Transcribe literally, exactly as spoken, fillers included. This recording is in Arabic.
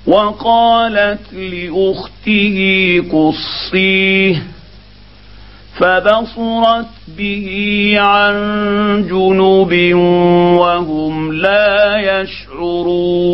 وقالت لأخته قصيه فبصرت به عن جنب وهم لا يشعرون.